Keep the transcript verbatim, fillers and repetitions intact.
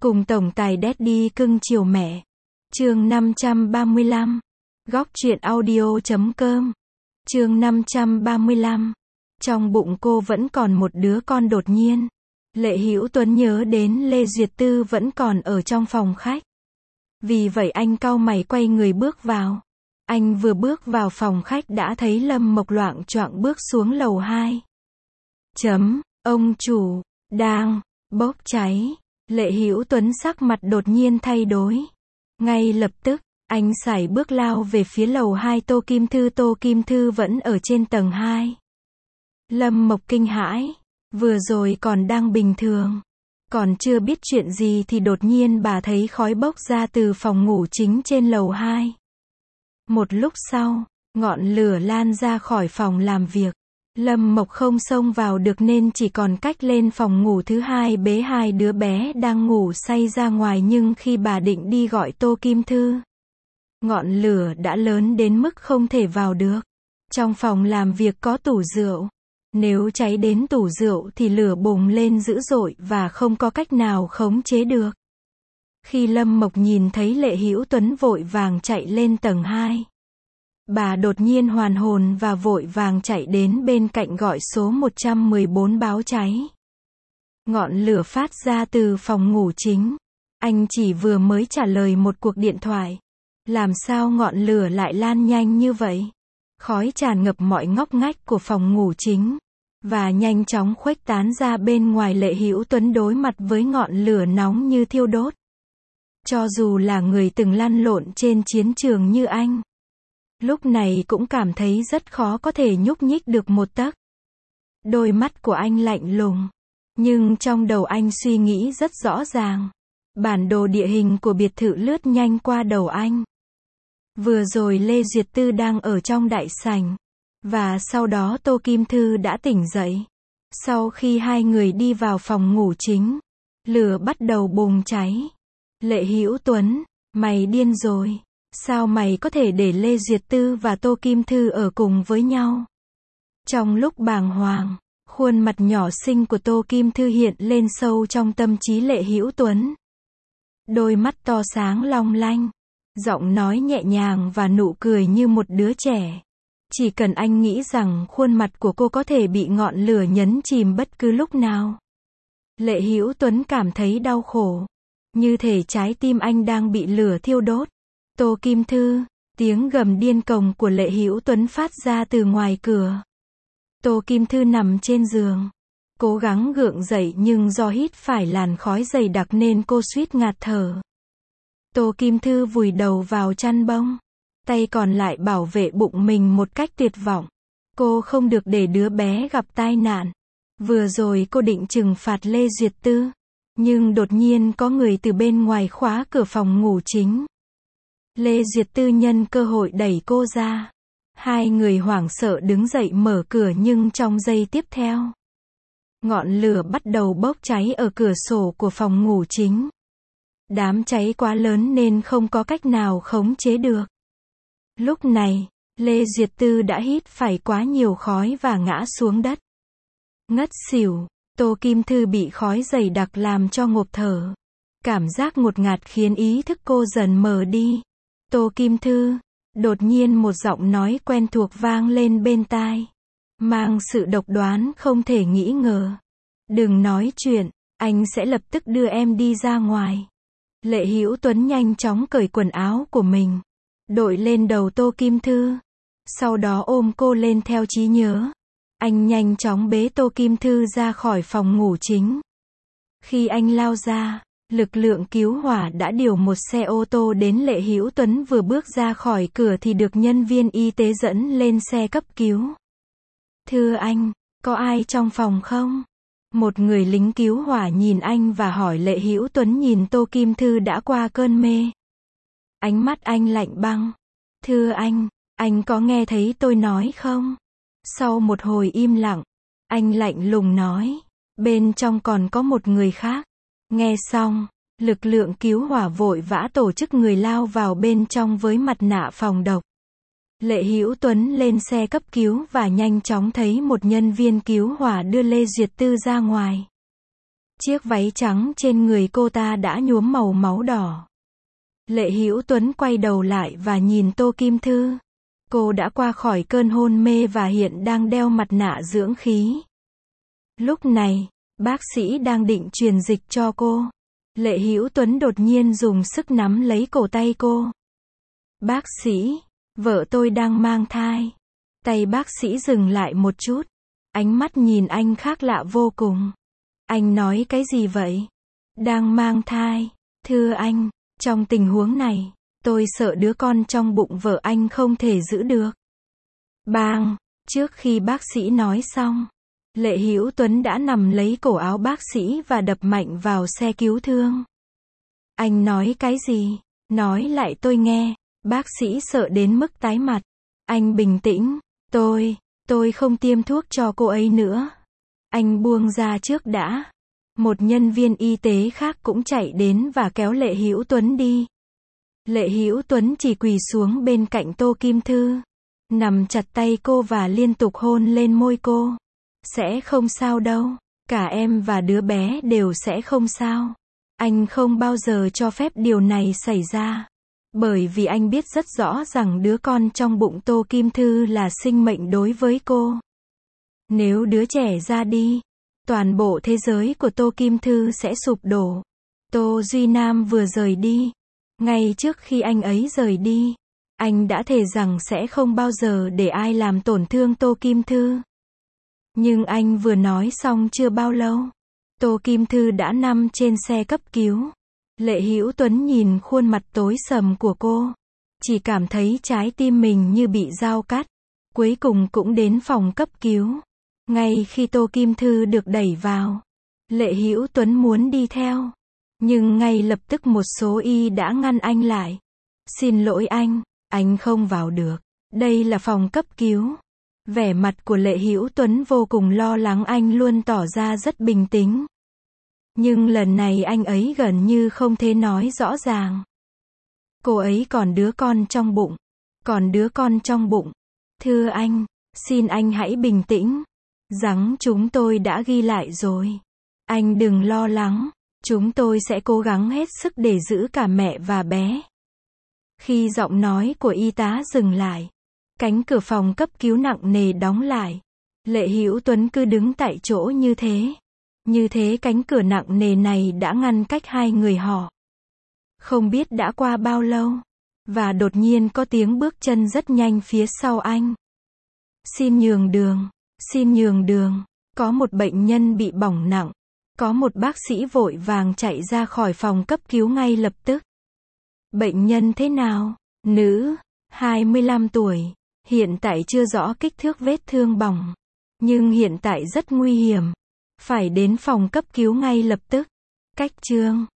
Cùng tổng tài Daddy cưng chiều mẹ. Chương năm trăm ba mươi lăm. Góc truyện audio chấm com. Chương năm trăm ba mươi lăm. Trong bụng cô vẫn còn một đứa con. Đột nhiên, Lệ Hữu Tuấn nhớ đến Lê Duyệt Tư vẫn còn ở trong phòng khách. Vì vậy anh cau mày quay người bước vào. Anh vừa bước vào phòng khách đã thấy Lâm Mộc loạng choạng bước xuống lầu hai. Chấm, ông chủ, đang, bốc cháy. Lệ Hữu Tuấn sắc mặt đột nhiên thay đổi. Ngay lập tức, anh sải bước lao về phía lầu hai Tô Kim Thư. Tô Kim Thư vẫn ở trên tầng hai. Lâm Mộc kinh hãi. Vừa rồi còn đang bình thường. Còn chưa biết chuyện gì thì đột nhiên bà thấy khói bốc ra từ phòng ngủ chính trên lầu hai. Một lúc sau, ngọn lửa lan ra khỏi phòng làm việc. Lâm Mộc không xông vào được nên chỉ còn cách lên phòng ngủ thứ hai bế hai đứa bé đang ngủ say ra ngoài. Nhưng khi bà định đi gọi Tô Kim Thư, ngọn lửa đã lớn đến mức không thể vào được. Trong phòng làm việc có tủ rượu. Nếu cháy đến tủ rượu thì lửa bùng lên dữ dội và không có cách nào khống chế được. Khi Lâm Mộc nhìn thấy Lệ Hữu Tuấn vội vàng chạy lên tầng hai, bà đột nhiên hoàn hồn và vội vàng chạy đến bên cạnh gọi số một trăm mười bốn báo cháy. Ngọn lửa phát ra từ phòng ngủ chính. Anh chỉ vừa mới trả lời một cuộc điện thoại. Làm sao ngọn lửa lại lan nhanh như vậy? Khói tràn ngập mọi ngóc ngách của phòng ngủ chính và nhanh chóng khuếch tán ra bên ngoài. Lệ Hữu Tuấn đối mặt với ngọn lửa nóng như thiêu đốt. Cho dù là người từng lăn lộn trên chiến trường như anh, lúc này cũng cảm thấy rất khó có thể nhúc nhích được một tấc. Đôi mắt của anh lạnh lùng, nhưng trong đầu anh suy nghĩ rất rõ ràng. Bản đồ địa hình của biệt thự lướt nhanh qua đầu anh. Vừa rồi Lê Duyệt Tư đang ở trong đại sảnh, và sau đó Tô Kim Thư đã tỉnh dậy. Sau khi hai người đi vào phòng ngủ chính, lửa bắt đầu bùng cháy. Lệ Hữu Tuấn, mày điên rồi. Sao mày có thể để Lê Duyệt Tư và Tô Kim Thư ở cùng với nhau? Trong lúc bàng hoàng, khuôn mặt nhỏ xinh của Tô Kim Thư hiện lên sâu trong tâm trí Lệ Hữu Tuấn. Đôi mắt to sáng long lanh, giọng nói nhẹ nhàng và nụ cười như một đứa trẻ. Chỉ cần anh nghĩ rằng khuôn mặt của cô có thể bị ngọn lửa nhấn chìm bất cứ lúc nào. Lệ Hữu Tuấn cảm thấy đau khổ. Như thể trái tim anh đang bị lửa thiêu đốt. Tô Kim Thư, tiếng gầm điên cuồng của Lệ Hữu Tuấn phát ra từ ngoài cửa. Tô Kim Thư nằm trên giường, cố gắng gượng dậy nhưng do hít phải làn khói dày đặc nên cô suýt ngạt thở. Tô Kim Thư vùi đầu vào chăn bông, tay còn lại bảo vệ bụng mình một cách tuyệt vọng. Cô không được để đứa bé gặp tai nạn. Vừa rồi cô định trừng phạt Lê Duyệt Tư, nhưng đột nhiên có người từ bên ngoài khóa cửa phòng ngủ chính. Lê Duyệt Tư nhân cơ hội đẩy cô ra. Hai người hoảng sợ đứng dậy mở cửa nhưng trong giây tiếp theo, ngọn lửa bắt đầu bốc cháy ở cửa sổ của phòng ngủ chính. Đám cháy quá lớn nên không có cách nào khống chế được. Lúc này, Lê Duyệt Tư đã hít phải quá nhiều khói và ngã xuống đất. Ngất xỉu. Tô Kim Thư bị khói dày đặc làm cho ngộp thở. Cảm giác ngột ngạt khiến ý thức cô dần mờ đi. Tô Kim Thư, đột nhiên một giọng nói quen thuộc vang lên bên tai, mang sự độc đoán không thể nghĩ ngờ. Đừng nói chuyện, anh sẽ lập tức đưa em đi ra ngoài. Lệ Hữu Tuấn nhanh chóng cởi quần áo của mình, đội lên đầu Tô Kim Thư, sau đó ôm cô lên theo trí nhớ. Anh nhanh chóng bế Tô Kim Thư ra khỏi phòng ngủ chính. Khi anh lao ra, lực lượng cứu hỏa đã điều một xe ô tô đến. Lệ Hữu Tuấn vừa bước ra khỏi cửa thì được nhân viên y tế dẫn lên xe cấp cứu. Thưa anh, có ai trong phòng không? Một người lính cứu hỏa nhìn anh và hỏi. Lệ Hữu Tuấn nhìn Tô Kim Thư đã qua cơn mê. Ánh mắt anh lạnh băng. Thưa anh, anh có nghe thấy tôi nói không? Sau một hồi im lặng, anh lạnh lùng nói, bên trong còn có một người khác. Nghe xong, lực lượng cứu hỏa vội vã tổ chức người lao vào bên trong với mặt nạ phòng độc. Lệ Hữu Tuấn lên xe cấp cứu và nhanh chóng thấy một nhân viên cứu hỏa đưa Lê Duyệt Tư ra ngoài. Chiếc váy trắng trên người cô ta đã nhuốm màu máu đỏ. Lệ Hữu Tuấn quay đầu lại và nhìn Tô Kim Thư. Cô đã qua khỏi cơn hôn mê và hiện đang đeo mặt nạ dưỡng khí. Lúc này, bác sĩ đang định truyền dịch cho cô. Lệ Hữu Tuấn đột nhiên dùng sức nắm lấy cổ tay cô. Bác sĩ, vợ tôi đang mang thai. Tay bác sĩ dừng lại một chút. Ánh mắt nhìn anh khác lạ vô cùng. Anh nói cái gì vậy? Đang mang thai. Thưa anh, trong tình huống này, tôi sợ đứa con trong bụng vợ anh không thể giữ được. Bang! Trước khi bác sĩ nói xong, Lệ Hữu Tuấn đã nằm lấy cổ áo bác sĩ và đập mạnh vào xe cứu thương. Anh nói cái gì? Nói lại tôi nghe. Bác sĩ sợ đến mức tái mặt. Anh bình tĩnh. Tôi, tôi không tiêm thuốc cho cô ấy nữa. Anh buông ra trước đã. Một nhân viên y tế khác cũng chạy đến và kéo Lệ Hữu Tuấn đi. Lệ Hữu Tuấn chỉ quỳ xuống bên cạnh Tô Kim Thư, nằm chặt tay cô và liên tục hôn lên môi cô. Sẽ không sao đâu. Cả em và đứa bé đều sẽ không sao. Anh không bao giờ cho phép điều này xảy ra. Bởi vì anh biết rất rõ rằng đứa con trong bụng Tô Kim Thư là sinh mệnh đối với cô. Nếu đứa trẻ ra đi, toàn bộ thế giới của Tô Kim Thư sẽ sụp đổ. Tô Duy Nam vừa rời đi. Ngay trước khi anh ấy rời đi, anh đã thề rằng sẽ không bao giờ để ai làm tổn thương Tô Kim Thư. Nhưng anh vừa nói xong chưa bao lâu, Tô Kim Thư đã nằm trên xe cấp cứu. Lệ Hữu Tuấn nhìn khuôn mặt tối sầm của cô, chỉ cảm thấy trái tim mình như bị dao cắt. Cuối cùng cũng đến phòng cấp cứu. Ngay khi Tô Kim Thư được đẩy vào, Lệ Hữu Tuấn muốn đi theo, nhưng ngay lập tức một số y đã ngăn anh lại. Xin lỗi anh, anh không vào được. Đây là phòng cấp cứu. Vẻ mặt của Lệ Hữu Tuấn vô cùng lo lắng, anh luôn tỏ ra rất bình tĩnh. Nhưng lần này anh ấy gần như không thể nói rõ ràng. Cô ấy còn đứa con trong bụng. Còn đứa con trong bụng. Thưa anh, xin anh hãy bình tĩnh. Rằng chúng tôi đã ghi lại rồi. Anh đừng lo lắng. Chúng tôi sẽ cố gắng hết sức để giữ cả mẹ và bé. Khi giọng nói của y tá dừng lại, cánh cửa phòng cấp cứu nặng nề đóng lại. Lệ Hữu Tuấn cứ đứng tại chỗ như thế. Như thế cánh cửa nặng nề này đã ngăn cách hai người họ. Không biết đã qua bao lâu. Và đột nhiên có tiếng bước chân rất nhanh phía sau anh. Xin nhường đường, xin nhường đường. Có một bệnh nhân bị bỏng nặng. Có một bác sĩ vội vàng chạy ra khỏi phòng cấp cứu ngay lập tức. Bệnh nhân thế nào? Nữ, hai mươi lăm tuổi. Hiện tại chưa rõ kích thước vết thương bỏng. Nhưng hiện tại rất nguy hiểm. Phải đến phòng cấp cứu ngay lập tức. Cách chương